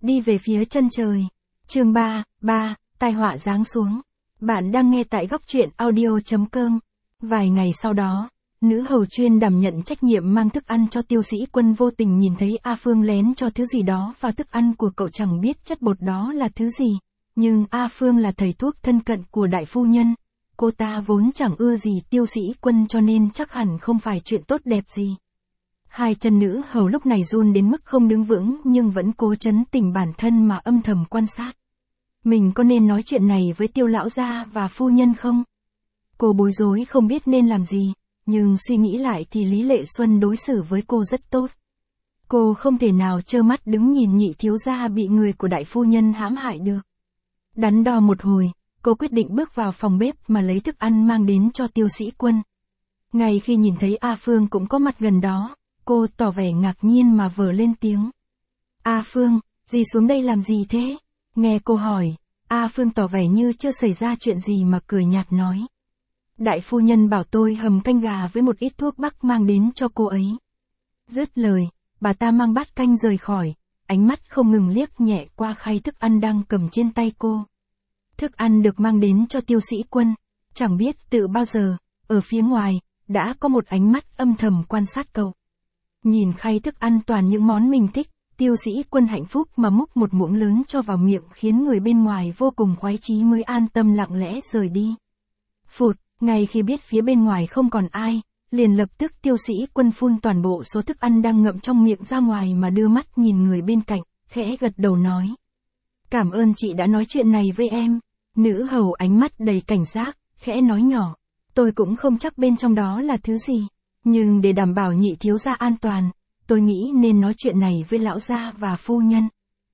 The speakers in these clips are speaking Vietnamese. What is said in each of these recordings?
đi về phía chân trời. Chương 3, tai họa giáng xuống. Bạn đang nghe tại góc truyện audio.com. Vài ngày sau đó, nữ hầu chuyên đảm nhận trách nhiệm mang thức ăn cho Tiêu Sĩ Quân vô tình nhìn thấy A Phương lén cho thứ gì đó vào thức ăn của cậu, chẳng biết chất bột đó là thứ gì. Nhưng A Phương là thầy thuốc thân cận của đại phu nhân. Cô ta vốn chẳng ưa gì Tiêu Sĩ Quân cho nên chắc hẳn không phải chuyện tốt đẹp gì. Hai chân nữ hầu lúc này run đến mức không đứng vững nhưng vẫn cố trấn tĩnh bản thân mà âm thầm quan sát. Mình có nên nói chuyện này với Tiêu lão gia và phu nhân không? Cô bối rối không biết nên làm gì, nhưng suy nghĩ lại thì Lý Lệ Xuân đối xử với cô rất tốt. Cô không thể nào trơ mắt đứng nhìn nhị thiếu gia bị người của đại phu nhân hãm hại được. Đắn đo một hồi, cô quyết định bước vào phòng bếp mà lấy thức ăn mang đến cho Tiêu Sĩ Quân. Ngay khi nhìn thấy A Phương cũng có mặt gần đó, cô tỏ vẻ ngạc nhiên mà vờ lên tiếng. A Phương, dì xuống đây làm gì thế? Nghe cô hỏi, A Phương tỏ vẻ như chưa xảy ra chuyện gì mà cười nhạt nói. Đại phu nhân bảo tôi hầm canh gà với một ít thuốc bắc mang đến cho cô ấy. Dứt lời, bà ta mang bát canh rời khỏi, ánh mắt không ngừng liếc nhẹ qua khay thức ăn đang cầm trên tay cô. Thức ăn được mang đến cho Tiêu Sĩ Quân, chẳng biết từ bao giờ, ở phía ngoài, đã có một ánh mắt âm thầm quan sát cậu. Nhìn khay thức ăn toàn những món mình thích, Tiêu Sĩ Quân hạnh phúc mà múc một muỗng lớn cho vào miệng khiến người bên ngoài vô cùng khoái chí mới an tâm lặng lẽ rời đi. Phụt, ngay khi biết phía bên ngoài không còn ai, liền lập tức Tiêu Sĩ Quân phun toàn bộ số thức ăn đang ngậm trong miệng ra ngoài mà đưa mắt nhìn người bên cạnh, khẽ gật đầu nói. Cảm ơn chị đã nói chuyện này với em. Nữ hầu ánh mắt đầy cảnh giác, khẽ nói nhỏ. Tôi cũng không chắc bên trong đó là thứ gì, nhưng để đảm bảo nhị thiếu gia an toàn, tôi nghĩ nên nói chuyện này với lão gia và phu nhân.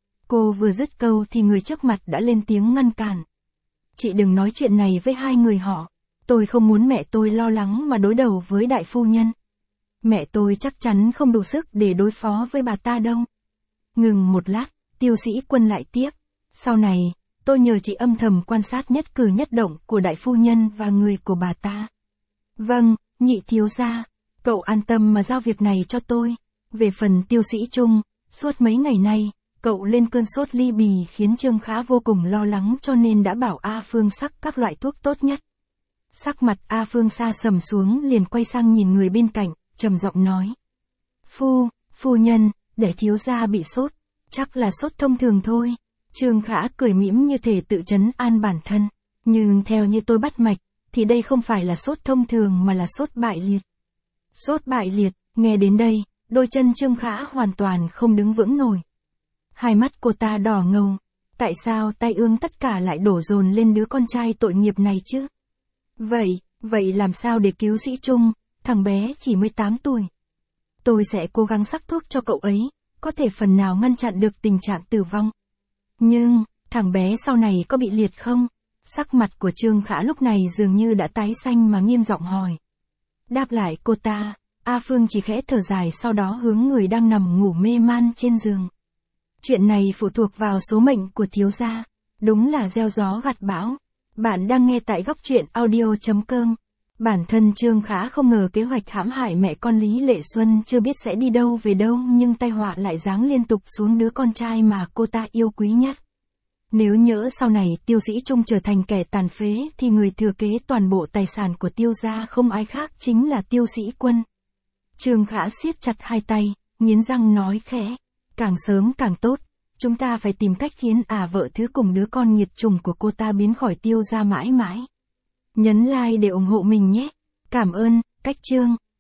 Cô vừa dứt câu thì người trước mặt đã lên tiếng ngăn cản. Chị đừng nói chuyện này với hai người họ. Tôi không muốn mẹ tôi lo lắng mà đối đầu với đại phu nhân. Mẹ tôi chắc chắn không đủ sức để đối phó với bà ta đâu. Ngừng một lát, Tiêu Sĩ Quân lại tiếp. Sau này, tôi nhờ chị âm thầm quan sát nhất cử nhất động của đại phu nhân và người của bà ta. Vâng, nhị thiếu gia, cậu an tâm mà giao việc này cho tôi. Về phần Tiêu Sĩ Trung, suốt mấy ngày nay, cậu lên cơn sốt ly bì khiến Trương Khả vô cùng lo lắng cho nên đã bảo A Phương sắc các loại thuốc tốt nhất. Sắc mặt A Phương sa sầm xuống liền quay sang nhìn người bên cạnh, trầm giọng nói. Phu nhân, để thiếu gia bị sốt, chắc là sốt thông thường thôi. Trương Khả cười mỉm như thể tự trấn an bản thân. Nhưng theo như tôi bắt mạch, thì đây không phải là sốt thông thường mà là sốt bại liệt. Sốt bại liệt, nghe đến đây, đôi chân Trương Khả hoàn toàn không đứng vững nổi. Hai mắt cô ta đỏ ngầu. Tại sao tai ương tất cả lại đổ dồn lên đứa con trai tội nghiệp này chứ? Vậy làm sao để cứu Sĩ Trung, thằng bé chỉ 18 tuổi. Tôi sẽ cố gắng sắc thuốc cho cậu ấy, có thể phần nào ngăn chặn được tình trạng tử vong. Nhưng, thằng bé sau này có bị liệt không? Sắc mặt của Trương Khả lúc này dường như đã tái xanh mà nghiêm giọng hỏi. Đáp lại cô ta, A Phương chỉ khẽ thở dài sau đó hướng người đang nằm ngủ mê man trên giường. Chuyện này phụ thuộc vào số mệnh của thiếu gia, đúng là gieo gió gặt bão. Bạn đang nghe tại góc truyện audio.com. Bản thân Trương Khả không ngờ kế hoạch hãm hại mẹ con Lý Lệ Xuân chưa biết sẽ đi đâu về đâu nhưng tai họa lại giáng liên tục xuống đứa con trai mà cô ta yêu quý nhất. Nếu nhỡ sau này Tiêu Sĩ Trung trở thành kẻ tàn phế thì người thừa kế toàn bộ tài sản của Tiêu gia không ai khác chính là Tiêu Sĩ Quân. Trương Khả siết chặt hai tay, nghiến răng nói khẽ. Càng sớm càng tốt. Chúng ta phải tìm cách khiến vợ thứ cùng đứa con nghiệt chủng của cô ta biến khỏi Tiêu gia mãi mãi. Nhấn like để ủng hộ mình nhé. Cảm ơn, cách chương.